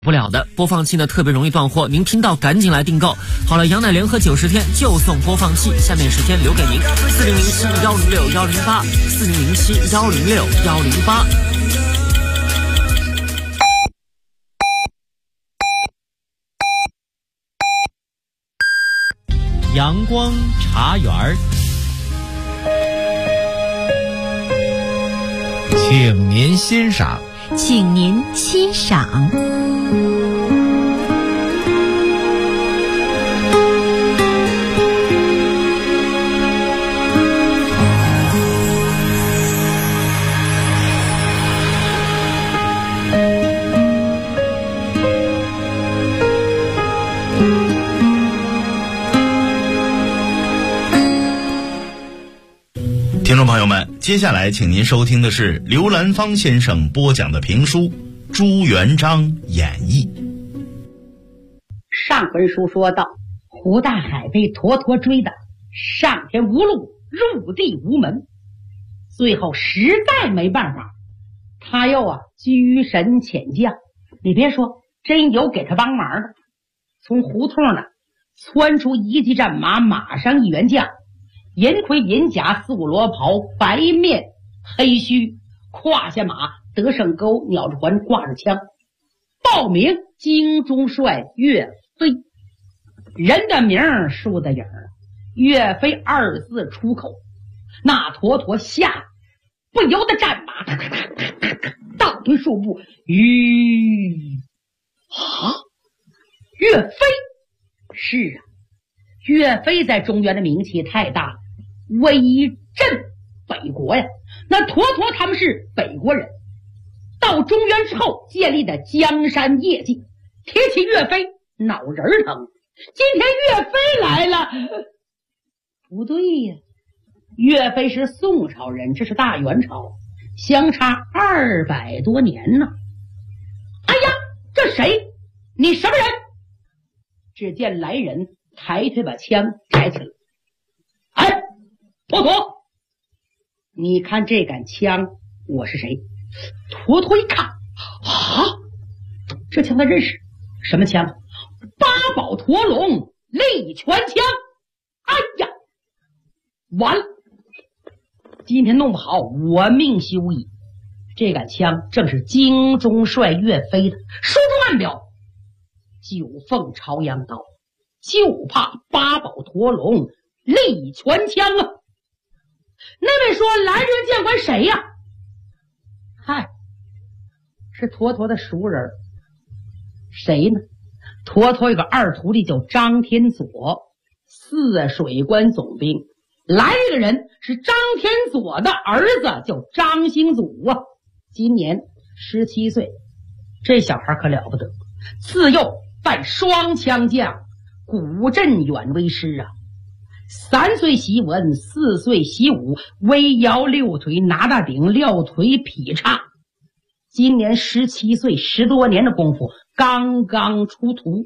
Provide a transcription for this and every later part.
不了的，播放器呢特别容易断货，您听到赶紧来订购。好了，羊奶联合90天就送播放器，下面时间留给您，4007-106-108，4007-106-108。阳光茶园儿， 请您欣赏。 请您欣赏。 听众朋友们，接下来请您收听的是刘兰芳先生播讲的评书《朱元璋演义》。 上文书说到，胡大海被沱沱追的上天无路，入地无门，最后实在没办法，他又居神遣将。你别说，真有给他帮忙的。从胡同呢窜出一骑战马，马上一员将，银盔银甲，素罗袍，白面黑须，胯下马，得胜钩，鸟着环，挂着枪，报名京中帅岳飞。人的名儿，树的影儿，岳飞二字出口，那沱沱下不由得战马，倒退数步，岳飞！是啊，岳飞在中原的名气太大了，威震北国呀。那沱沱他们是北国人，到中原之后建立的江山业绩，提起岳飞脑仁疼。今天岳飞来了，不对呀，岳飞是宋朝人，这是大元朝，相差200多年呢。哎呀，这谁？你什么人？只见来人抬腿把枪抬起来。哎，沱沱，你看这杆枪，我是谁？沱沱一看，这枪他认识。什么枪？八宝驼龙力拳枪。哎呀，完了，今天弄不好我命休矣。这杆枪正是京中帅岳飞的，书中暗表九凤朝阳刀，就怕八宝驼龙力拳枪啊。那位说来人见官谁呀？嗨，是沱沱的熟人。谁呢？沱沱有个二徒弟叫张天佐，泗水关总兵。来这个人是张天佐的儿子，叫张兴祖啊，今年17岁。这小孩可了不得，自幼拜双枪将，古镇远威师啊。3岁习文，4岁习武，微摇六腿，拿大顶，撂腿劈叉。今年17岁，10多年的功夫，刚刚出徒。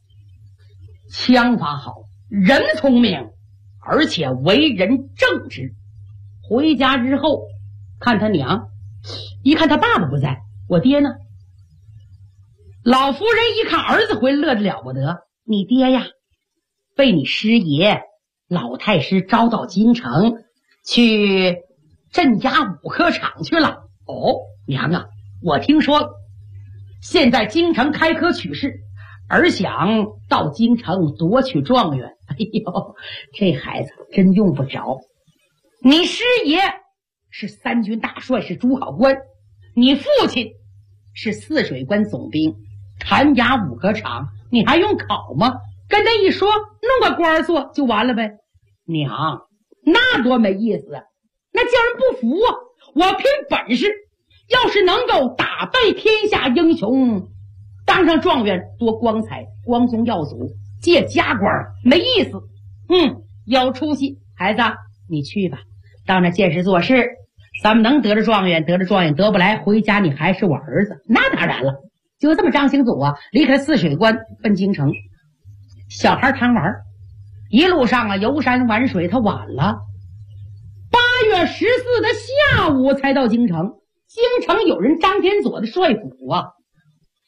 枪法好，人聪明，而且为人正直。回家之后看他娘，一看他爸爸不在，我爹呢？老夫人一看儿子回来，乐得了不得。你爹呀，被你师爷老太师招到京城去镇压武科场去了。哦，娘啊，我听说了，现在京城开科取士，儿想到京城夺取状元。哎呦，这孩子真用不着。你师爷是3军大帅，是主考官，你父亲是泗水关总兵，弹压武科场，你还用考吗？跟他一说，弄个官做就完了呗。娘，那多没意思啊，那叫人不服啊。我凭本事，要是能够打败天下英雄，当上状元多光彩，光宗耀祖，借家官没意思。有出息。孩子，你去吧，到那见识做事，咱们能得着状元得着状元，得不来回家你还是我儿子。那当然了。就这么张兴祖离开泗水关奔京城。小孩贪玩，一路上游山玩水，他晚了。8月14的下午才到京城。京城有人张天佐的帅府啊，当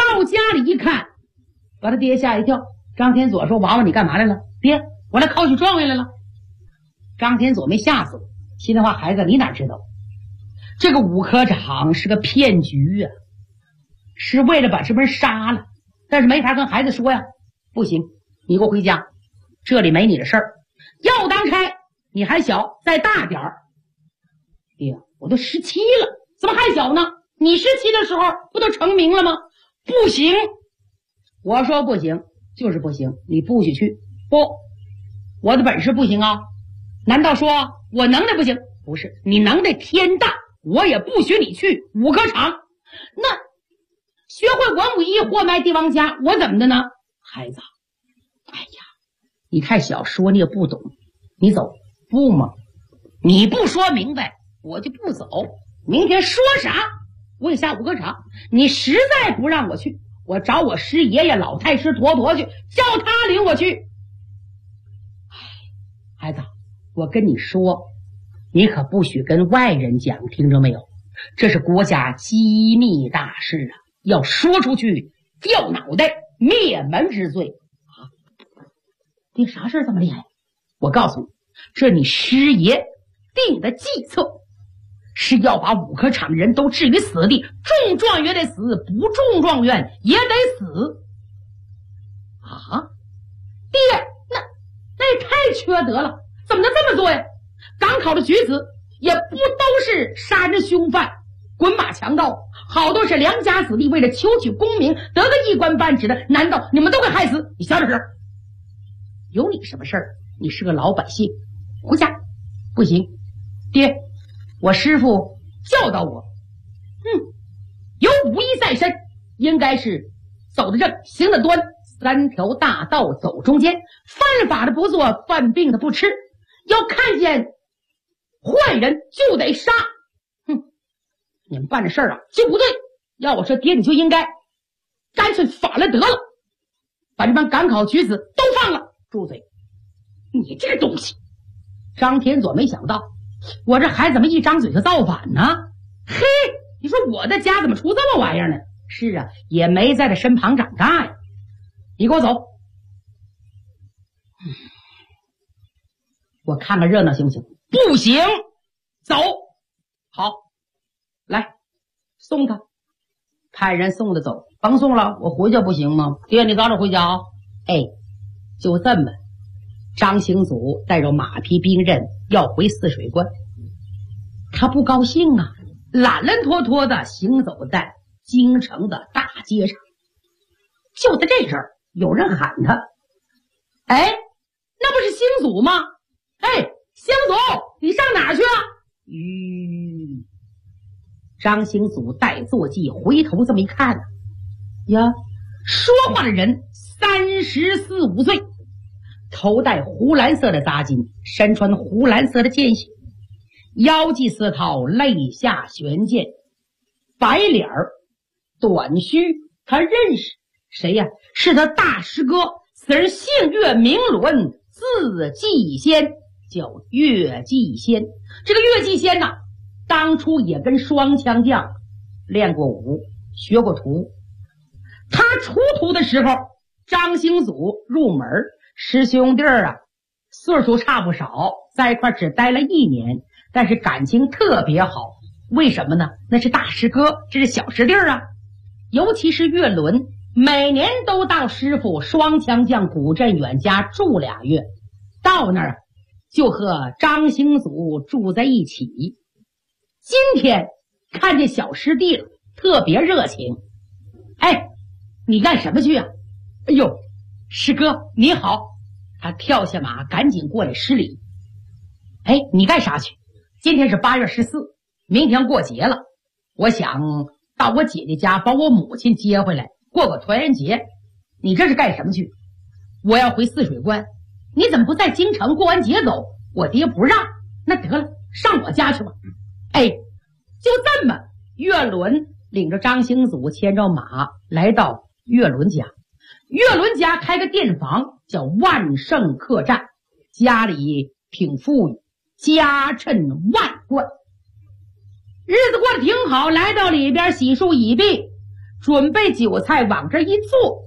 到家里一看，把他爹吓一跳。张天佐说：“娃娃，你干嘛来了？”爹，我来考取状元来了。张天佐没吓死我，心里话，孩子，你哪知道？这个武科长是个骗局啊，是为了把这人杀了，但是没法跟孩子说呀。不行，你给我回家，这里没你的事儿。要当差，你还小，再大点儿。爹，我都17了，怎么还小呢？你17的时候不都成名了吗？不行，我说不行就是不行，你不许去。不，我的本事不行啊？难道说我能耐不行？不是，你能耐天大，我也不许你去武科场。那学会文武艺，货卖帝王家，我怎么的呢？孩子，哎呀，你太小，说你也不懂，你走。不吗？你不说明白，我就不走。明天说啥我也下武科场。你实在不让我去，我找我师爷爷老太师陀陀去，叫他领我去。孩子，我跟你说，你可不许跟外人讲，听着没有？这是国家机密大事啊，要说出去掉脑袋，灭门之罪啊！你啥事这么厉害？我告诉你，这你师爷定的计策是要把武科场人都置于死地，中状元得死，不中状元也得死啊！爹，那也太缺德了，怎么能这么做呀？赶考的举子也不都是杀人凶犯、滚马强盗，好多是良家子弟，为了求取功名，得个一官半职的，难道你们都会害死？你小点声，有你什么事儿？你是个老百姓，回家。不行，爹，我师父教导我，有武艺在身，应该是走得正，行得端，3条大道走中间，犯法的不做，犯病的不吃，要看见坏人就得杀。你们办这事儿啊就不对，要我说爹，你就应该干脆反了得了，把这帮赶考举子都放了。住嘴！你这个东西！张天佐没想到我这孩子怎么一张嘴就造反呢？嘿，你说我的家怎么出这么玩意儿呢？是啊，也没在他身旁长大呀。你给我走，我看看热闹行不行？不行，走。好，来送他，派人送他走。甭送了，我回去不行吗？爹，你早点回家啊。哎，就这么，张行祖带着马匹兵刃要回泗水关，他不高兴啊，懒懒拖拖的行走在京城的大街上。就在这时候，有人喊他：“哎，那不是星祖吗？哎，星祖，你上哪儿去啊？”张行祖带坐骑回头这么一看呀，说话的人34、35岁，头戴湖蓝色的扎巾，身穿湖蓝色的剑靴，腰系丝绦，肋下悬剑，白脸儿短须。他认识谁呀？是他大师哥，此人姓岳，名伦，字继先，叫岳继先。这个岳继先呢，当初也跟双枪将练过武，学过徒。他出徒的时候，张行祖入门，师兄弟啊岁数差不少，在一块只待了1年，但是感情特别好。为什么呢？那是大师哥，这是小师弟啊。尤其是岳伦，每年都到师傅双枪将古镇远家住2月，到那儿就和张行祖住在一起。今天看见小师弟了，特别热情。哎，你干什么去啊？哎呦，师哥你好。他跳下马赶紧过来施礼。哎，你干啥去？今天是8月14，明天过节了，我想到我姐姐家把我母亲接回来过个团圆节。你这是干什么去？我要回泗水关。你怎么不在京城过完节走？我爹不让。那得了，上我家去吧。哎，就这么，岳伦领着张行祖牵着马来到岳伦家。岳伦家开个店房叫万盛客栈，家里挺富裕，家趁万贯，日子过得挺好。来到里边洗漱已毕， 准备酒菜往这一坐。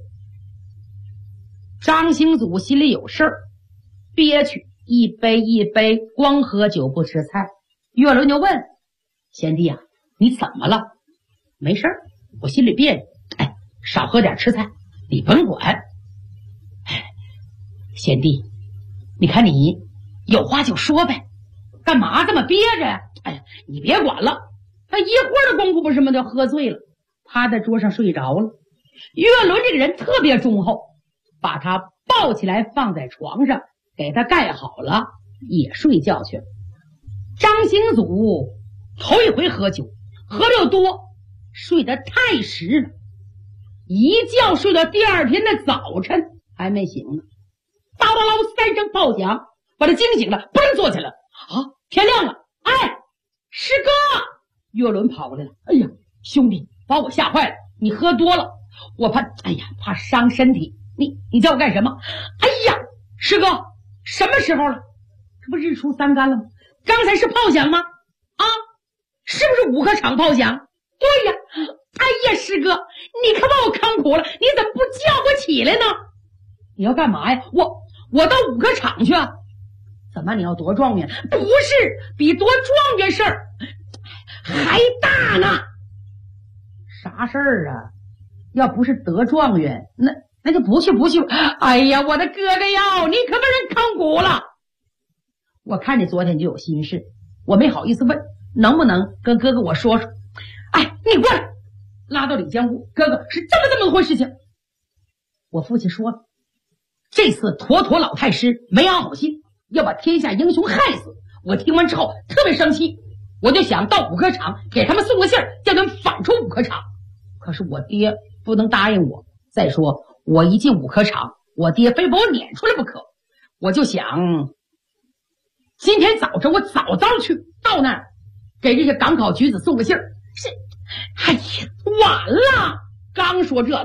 张兴祖心里有事儿，憋屈，一杯一杯光喝酒不吃菜。岳伦就问贤弟啊，你怎么了？没事儿，我心里别扭。哎，少喝点吃菜，你甭管。哎，贤弟，你看你有话就说呗，干嘛这么憋着呀？哎，你别管了。他一会儿的功夫不是什么就喝醉了，趴在桌上睡着了。岳伦这个人特别忠厚，把他抱起来放在床上，给他盖好了，也睡觉去了。张兴祖头一回喝酒，喝得多，睡得太实了，一觉睡到第二天的早晨还没醒呢。叨叨唠3声炮响，把他惊醒了，不能坐起来啊！天亮了，哎，师哥！岳伦跑过来了，哎呀，兄弟，把我吓坏了，你喝多了，我怕，哎呀，怕伤身体。你叫我干什么？哎呀，师哥，什么时候了？这不日出3竿了吗？刚才是炮响吗？啊，是不是5个场炮响？对呀。哎呀，师哥，你可把我坑苦了，你怎么不叫我起来呢？你要干嘛呀？我到5个场去啊。怎么你要夺状元？不是，比夺状元事儿还大呢。啥事儿啊？要不是得状元，那就不去。哎呀，我的哥哥呀，你可把人坑苦了。我看你昨天就有心事，我没好意思问，能不能跟哥哥我说说？哎，你过来，拉到李江屋，哥哥是这么回事情。我父亲说了，这次妥妥老太师没安好心，要把天下英雄害死。我听完之后特别生气，我就想到5个场给他们送个信儿，叫他们反出5个场。可是我爹不能答应我，再说我一进5个场，我爹非把我撵出来不可。我就想今天早晨我早去到那儿，给这些赶考举子送个信儿。是，哎呀，晚了！刚说这，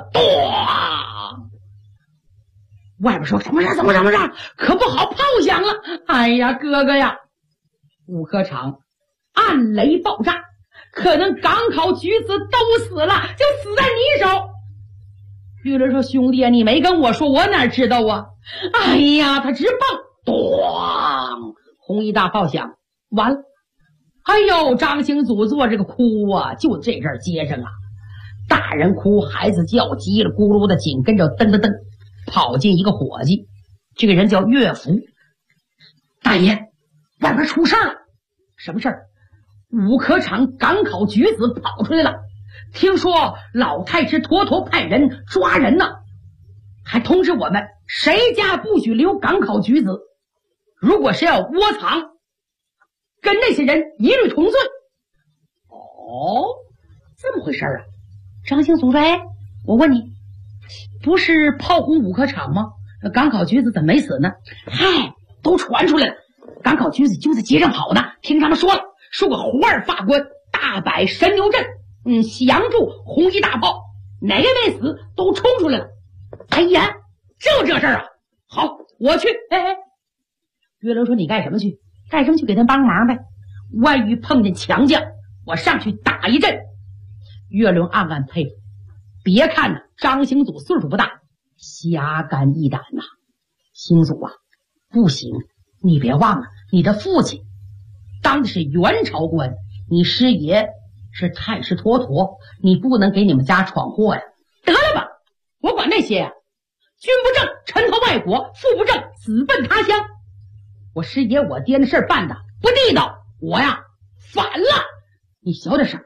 外边说什么事？可不好，炮响了！哎呀，哥哥呀，5个场按雷爆炸，可能赶考举子都死了，就死在你手。岳伦说：“兄弟啊，你没跟我说，我哪知道啊？”哎呀，他直蹦，咣！红衣大炮响，完了。哎呦，张兴祖坐这个哭啊，就这阵儿接上啊，大人哭，孩子叫，叽里咕噜的，紧跟着噔噔噔跑进一个伙计，这个人叫岳福。大爷，外边出事了。什么事儿？5个场赶考举子跑出来了，听说老太师妥妥派人抓人呢，还通知我们谁家不许留赶考举子，如果谁要窝藏，跟那些人一律重罪。哦，这么回事啊？张兴祖说：“哎，我问你，不是炮轰5个场吗？赶考举子怎么没死呢？”嗨，都传出来了，赶考举子就在街上跑呢。听他们说了，说个胡二法官大摆神牛阵，降住红衣大炮，哪个没死都冲出来了。哎呀，就这事儿啊！好，我去。哎，岳伦说：“你干什么去？干什么去？给他帮忙呗。万一碰见强将，我上去打一阵。”岳伦暗暗佩服，别看呢张兴祖岁数不大，侠肝义胆呐。兴祖啊，不行，你别忘了，你的父亲当的是元朝官，你师爷是太师妥妥，你不能给你们家闯祸呀。得了吧，我管那些呀，君不正臣投外国，父不正子奔他乡。我师爷我爹的事儿办的不地道，我呀反了，你小点声。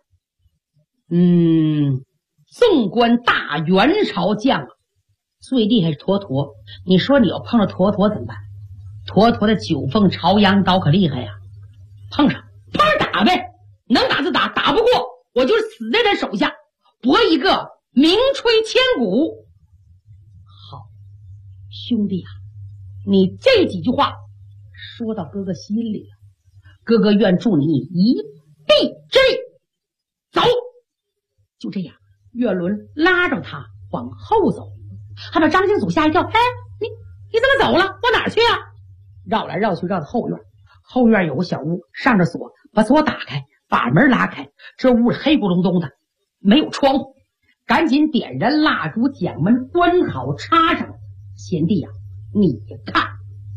纵观大元朝将最厉害是妥妥，你说你要碰着妥妥怎么办？妥妥的9凤朝阳刀可厉害呀，碰上打呗，能打就打，打不过我就死在他手下，搏一个名垂千古。好，兄弟啊，你这几句话说到哥哥心里了，哥哥愿助你一臂之力。走。就这样，岳伦拉着他往后走，还把张兴祖吓一跳。哎，你怎么走了？往哪儿去啊？绕来绕去，绕到后院。后院有个小屋，上着锁，把锁打开，把门拉开。这屋黑咕隆咚的，没有窗户， 赶紧点燃蜡烛，将门关好插上。贤弟呀，你看。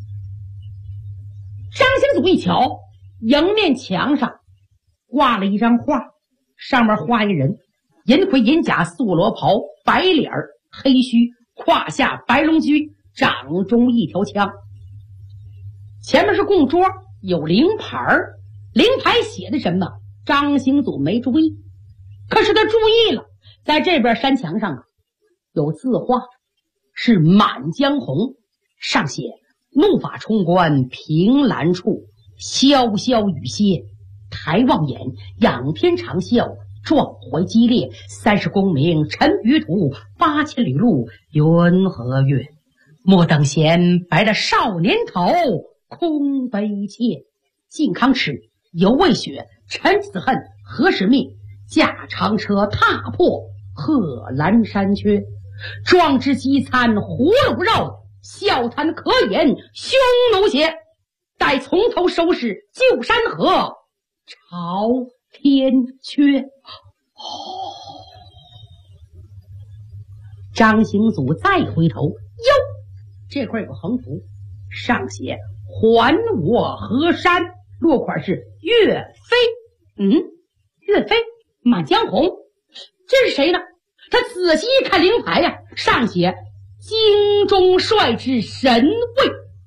张兴祖一瞧，迎面墙上挂了一张画，上面画一人，银盔银甲，素罗袍，白脸儿黑须，胯下白龙驹，掌中一条枪。前面是供桌，有灵牌儿，灵牌写的什么张兴祖没注意，可是他注意了，在这边山墙上有字画，是满江红，上写怒发冲冠凭栏处，潇潇雨歇抬望眼，仰天长啸壮怀激烈，30功名尘与土，8000里路云和月，莫等闲白了少年头，空悲切。靖康耻，犹未雪，臣子恨，何时灭？驾长车踏破贺兰山缺，壮志饥餐葫芦肉，笑谈可饮匈奴血。待从头收拾旧山河，朝天阙。张兴祖再回头，哟，这块有横幅，上写还我河山，落款是岳飞。岳飞，满江红，这是谁呢？他仔细一看灵牌呀，上写京中帅之神位。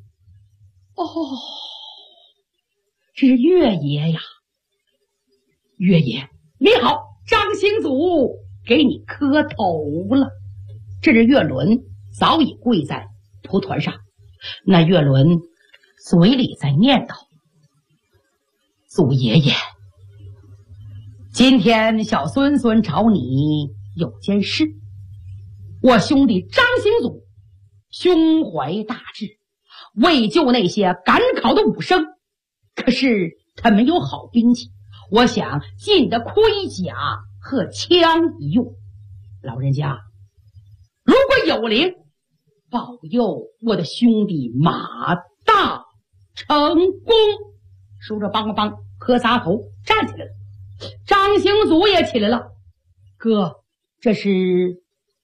这是岳爷呀。岳爷你好，张兴祖给你磕头了。这是岳伦早已跪在蒲团上，那岳伦嘴里在念叨：祖爷爷，今天小孙孙找你有件事。我兄弟张兴祖胸怀大志，为救那些赶考的武生，可是他没有好兵器，我想进的盔甲和枪一用。老人家如果有灵，保佑我的兄弟马大成功。说着梆梆梆磕仨头站起来了。张兴祖也起来了。哥，这是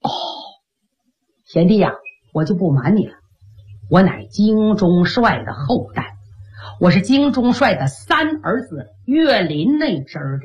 贤弟呀，我就不瞒你了，我乃京中帅的后代，我是京中帅的3儿子岳林那支儿的。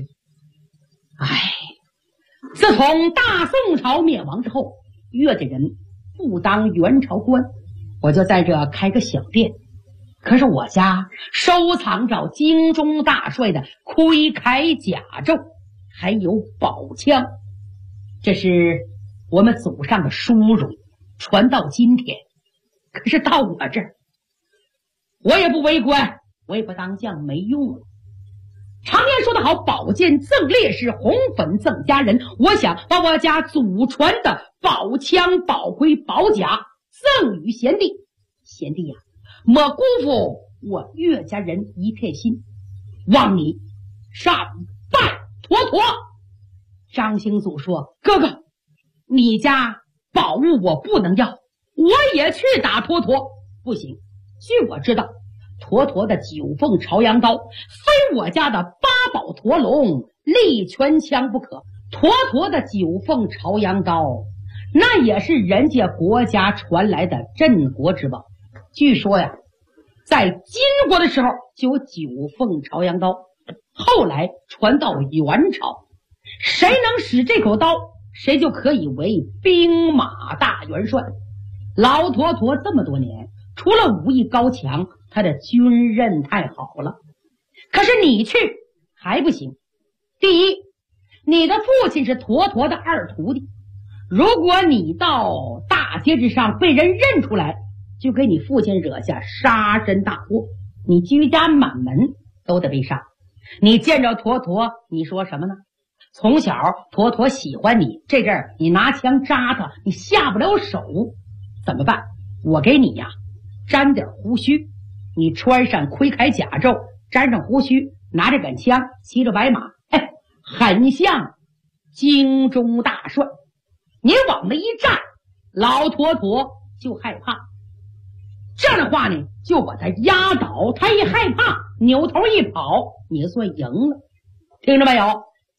自从大宋朝灭亡之后，岳家人不当元朝官，我就在这开个小店。可是我家收藏着京中大帅的盔铠甲胄，还有宝枪，这是我们祖上的殊荣，传到今天。可是到我这儿，我也不为官，我也不当将，没用了。常言说得好，宝剑赠烈士，红粉赠佳人。我想把我家祖传的宝枪、宝盔、宝甲赠与贤弟。贤弟呀，莫辜负我岳家人一片心，望你善拜妥妥。张兴祖说：哥哥，你家宝物我不能要，我也去打妥妥。不行，据我知道，妥妥的9凤朝阳刀非我家的8宝驼龙力拳枪不可。妥妥的9凤朝阳刀那也是人家国家传来的镇国之宝。据说呀，在金国的时候就有9凤朝阳刀，后来传到元朝，谁能使这口刀，谁就可以为兵马大元帅。老妥妥这么多年，除了武艺高强，他的军任太好了。可是你去还不行。第一，你的父亲是妥妥的2徒弟，如果你到大街之上被人认出来，就给你父亲惹下杀身大祸，你居家满门都得被杀。你见着妥妥，你说什么呢？从小妥妥喜欢你，这阵儿你拿枪扎他，你下不了手，怎么办？我给你呀沾点胡须，你穿上盔铠甲胄，沾上胡须，拿着杆枪，骑着白马，很像京中大帅。你往那一站，老妥妥就害怕。这样的话呢，就把他压倒，他一害怕，扭头一跑，你就算赢了。听着没有？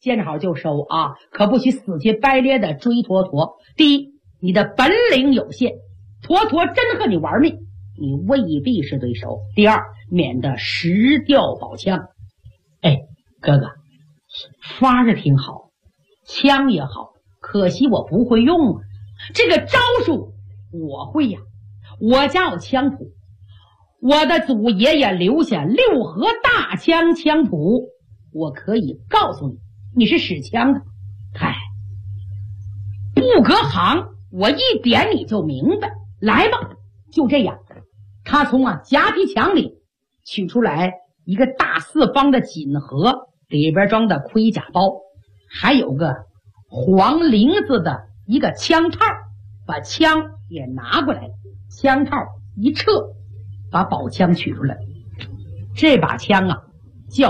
见好就收啊，可不许死乞白咧的追坨坨。第一，你的本领有限，坨坨真和你玩命，你未必是对手。第二，免得失掉宝枪。哎，哥哥，法是挺好，枪也好，可惜我不会用啊。这个招数我会呀，我家有枪谱，我的祖爷爷留下6合大枪枪谱，我可以告诉你，你是使枪的。嗨，不隔行，我一点你就明白。来吧，就这样。他从夹皮墙里取出来一个大4方的锦盒，里边装的盔甲包，还有个黄绫子的一个枪套，把枪也拿过来，枪套一撤，把宝枪取出来。这把枪叫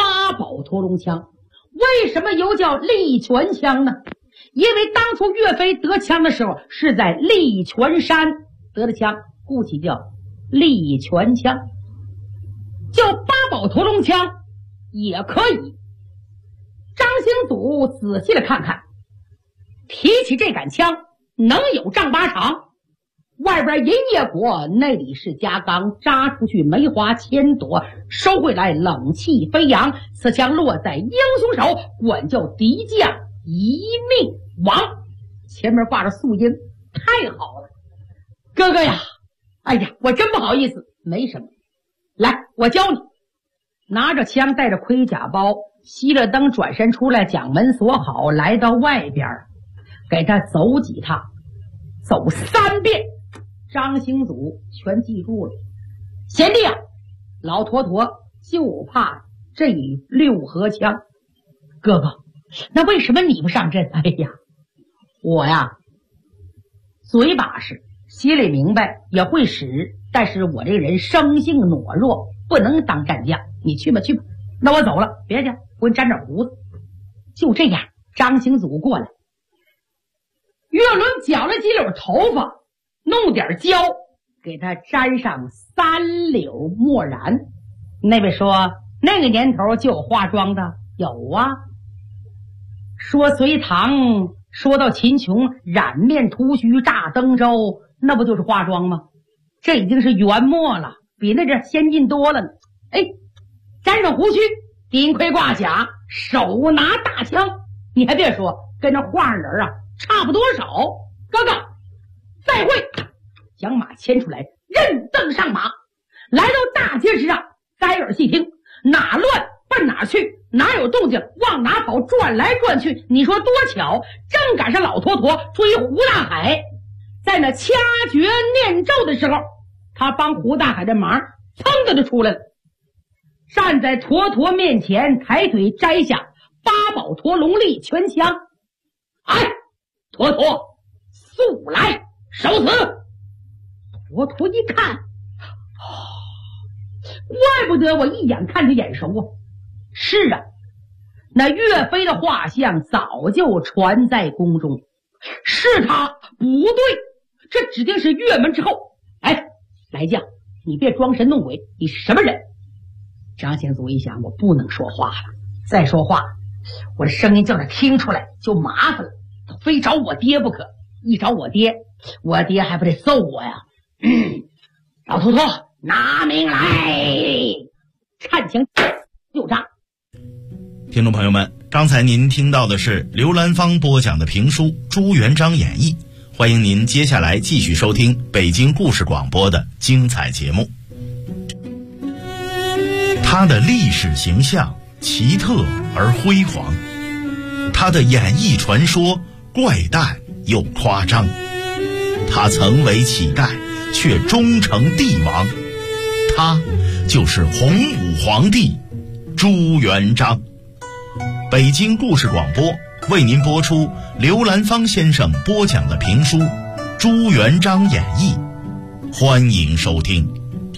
8宝陀龙枪。为什么又叫力泉枪呢？因为当初岳飞得枪的时候是在力泉山得的枪，故起叫力泉枪。叫8宝陀龙枪也可以。张兴祖仔细的看看，提起这杆枪能有丈8长，外边银叶果，内里是加钢，扎出去梅花千朵，收回来冷气飞扬。此枪落在英雄手，管教敌将一命亡。前面挂着素缨，太好了。哥哥呀，哎呀，我真不好意思。没什么，来，我教你。拿着枪，带着盔甲包，熄了灯，转身出来，将门锁好，来到外边，给他走几趟，走3遍。张兴祖全记住了。贤弟老坨坨就怕这6合枪。哥哥，那为什么你不上阵？哎呀，我嘴把式，心里明白，也会使，但是我这个人生性懦弱，不能当战将。你去吧去吧，那我走了，别去，我给你沾点胡子。就这样，张兴祖过来，岳伦绞了几绺头发，弄点胶，给他沾上3绺墨染。那位说那个年头就有化妆的？有啊。说隋唐，说到秦琼染面涂须炸登州，那不就是化妆吗？这已经是元末了，比那这先进多了呢。哎，沾上胡须，顶盔挂甲，手拿大枪，你还别说，跟那画上人差不多少。哥哥再会，将马牵出来，认凳上马，来到大街之上，塞耳细听，哪乱奔哪去，哪有动静往哪跑，转来转去。你说多巧，正赶上老坨坨追胡大海，在那掐诀念咒的时候，他帮胡大海的忙噌的就出来了，站在坨坨面前，抬腿摘下8宝陀龙力拳枪。哎，坨坨速来，受死！坨坨一看，怪不得我一眼看着眼熟啊。是啊，那岳飞的画像早就传在宫中，是他不对，这指定是岳门之后。哎，来将，你别装神弄鬼，你什么人？张兴祖一想，我不能说话了，再说话我的声音叫他听出来就麻烦了，他非找我爹不可，一找我爹还不得揍我呀。老头头拿命来，颤枪就扎。 听众朋友们，刚才您听到的是刘兰芳播讲的评书《朱元璋演义》，欢迎您接下来继续收听北京故事广播的精彩节目。他的历史形象奇特而辉煌，他的演艺传说怪诞又夸张，他曾为乞丐却终成帝王，他就是洪武皇帝朱元璋。北京故事广播为您播出刘兰芳先生播讲的评书《朱元璋演义》，欢迎收听。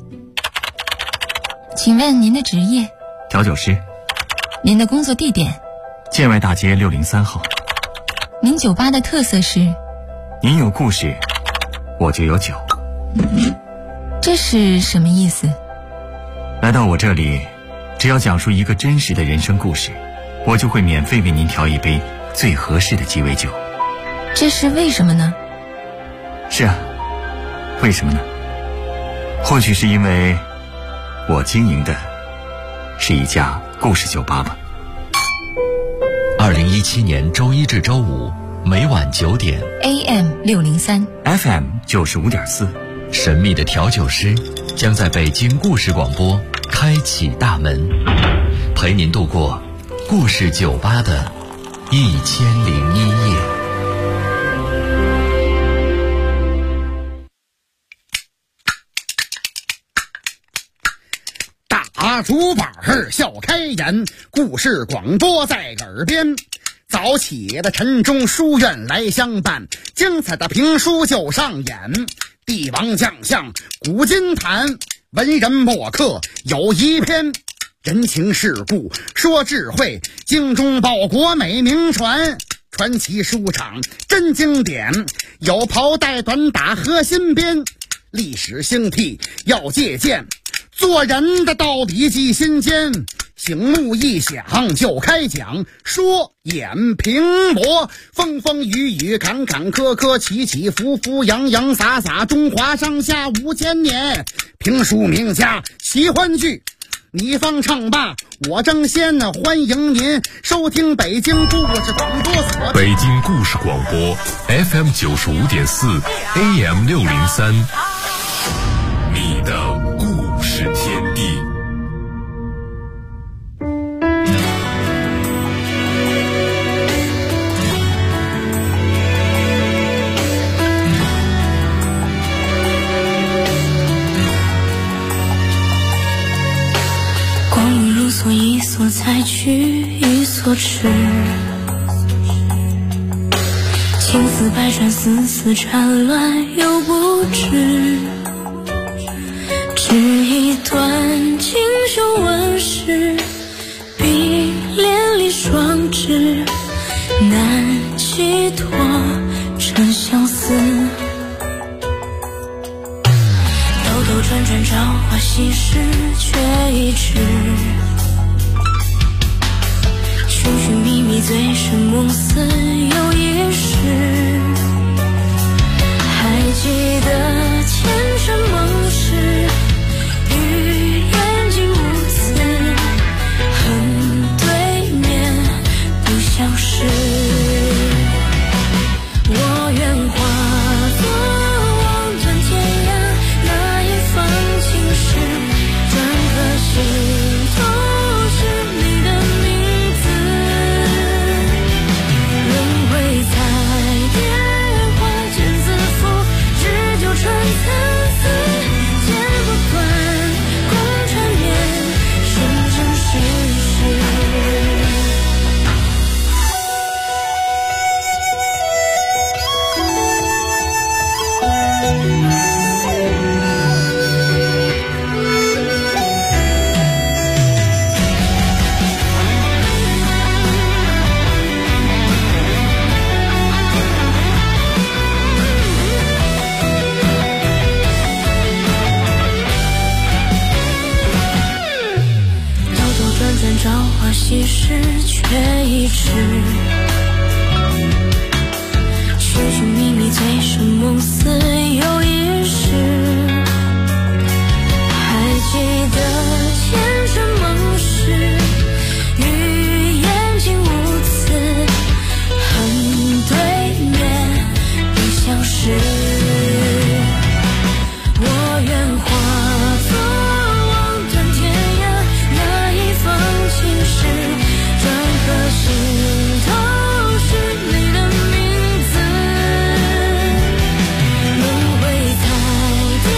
请问您的职业？ 调酒师。 您的工作地点？ 建外大街603号。 您酒吧的特色是？ 您有故事，我就有酒。 这是什么意思？ 来到我这里，只要讲述一个真实的人生故事， 我就会免费为您调一杯最合适的鸡尾酒。 这是为什么呢？ 是啊，为什么呢？或许是因为我经营的是一家故事酒吧吧。 2017年周一至周五每晚9点 AM603 FM 95.4， 神秘的调酒师将在北京故事广播开启大门，陪您度过故事酒吧的1001夜。 大竹板儿笑开颜，故事广播在耳边。早起的晨钟书院来相伴，精彩的评书就上演。帝王将相古今谈，文人墨客有一篇。人情世故说智慧，精忠报国美名传。传奇书场真经典，有袍带短打和新编。历史兴替要借鉴，做人的道理记心间。醒目一响就开讲，说演评驳，风风雨雨坎坎坷坷，起起伏伏洋洋洒洒，中华上下5000年。评书名家奇欢聚，你方唱罢我争先，欢迎您收听北京故事广播所。 北京故事广播 FM 95.4 AM 603，你的故事天地。 所一所采取一所吃，情丝百转丝丝缠乱又不知，只一段锦绣纹饰，碧连理双枝，难寄托真相思。兜兜转转朝花夕拾却一迟，寻寻觅觅醉生梦死又一世，还记得